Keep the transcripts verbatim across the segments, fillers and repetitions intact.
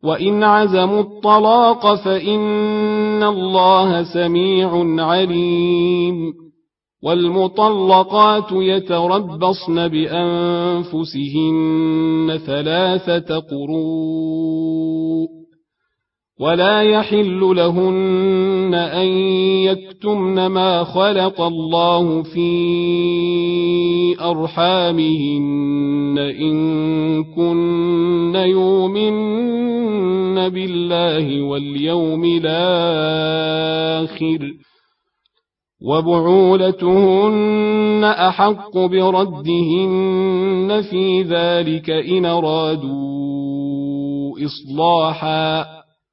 وإن عزموا الطلاق فإن الله سميع عليم والمطلقات يتربصن بأنفسهن ثلاثة قروء ولا يحل لهن أن يكتمن ما خلق الله في أرحامهن إن كن يؤمن بالله واليوم الآخر وبعولتهن أحق بردهن في ذلك إن أرادوا إصلاحا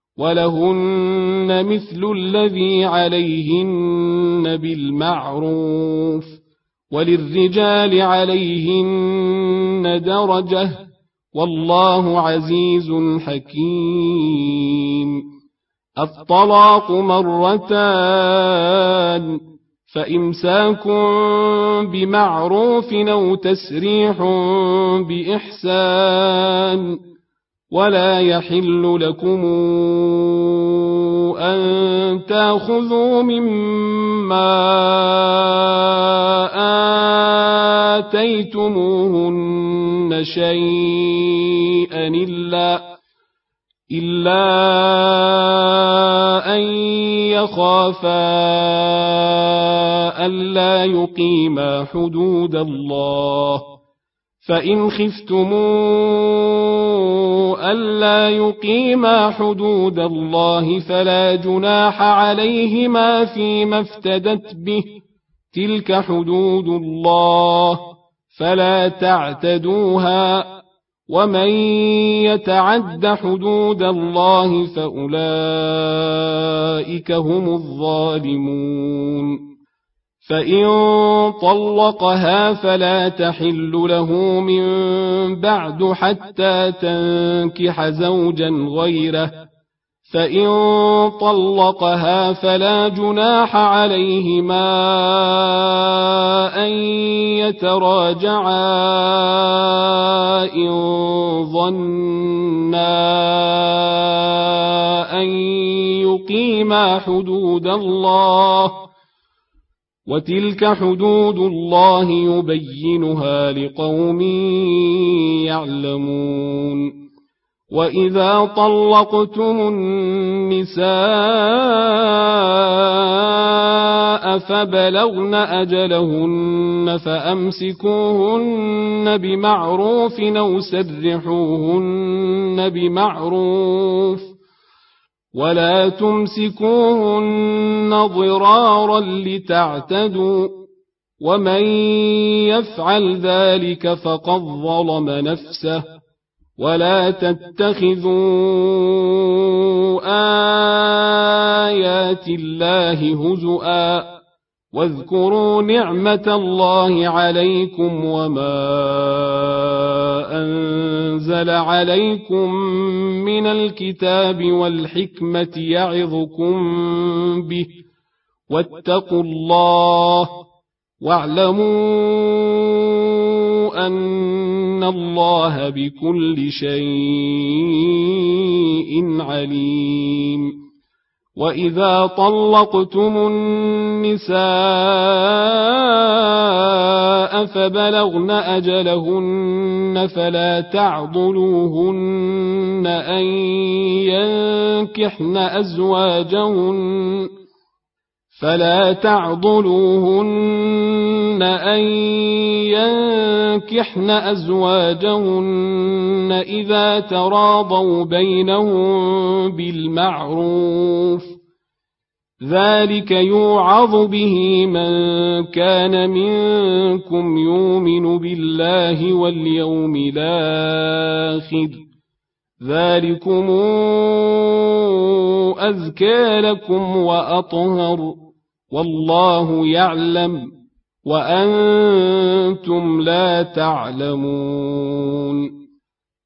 ولهن مثل الذي عليهن بالمعروف وللرجال عليهن درجة والله عزيز حكيم. الطلاق مرتان فإمساك بمعروف أو تسريح بإحسان ولا يحل لكم أن تأخذوا مما آتيتموهن شيئا إلا إلا أن يخافا ألا يقيما حدود الله فإن خفتموا ألا يقيما حدود الله فلا جناح عليهما فيما افتدت به تلك حدود الله فلا تعتدوها ومن يتعد حدود الله فأولئك هم الظالمون. فإن طلقها فلا تحل له من بعد حتى تنكح زوجا غيره فإن طلقها فلا جناح عليهما أن يتراجعا إن ظنا أن يقيما حدود الله وتلك حدود الله يبينها لقوم يعلمون. وإذا طلقتم النساء فبلغن أجلهن فأمسكوهن بمعروف أو سرحوهن بمعروف ولا تمسكوهن ضرارا لتعتدوا ومن يفعل ذلك فقد ظلم نفسه ولا تتخذوا آيات الله هزؤا واذكروا نعمة الله عليكم وما أنزل عليكم من الكتاب والحكمة يعظكم به واتقوا الله واعلموا أن الله بكل شيء عليم. وإذا طلقتم النساء فبلغن أجلهن فلا تعضلوهن أن ينكحن أزواجهن فلا تعضلوهن أن ينكحن أزواجهن إذا تراضوا بينهم بالمعروف ذلك يوعظ به من كان منكم يؤمن بالله واليوم الآخر ذلكم أزكى لكم وأطهر والله يعلم وأنتم لا تعلمون.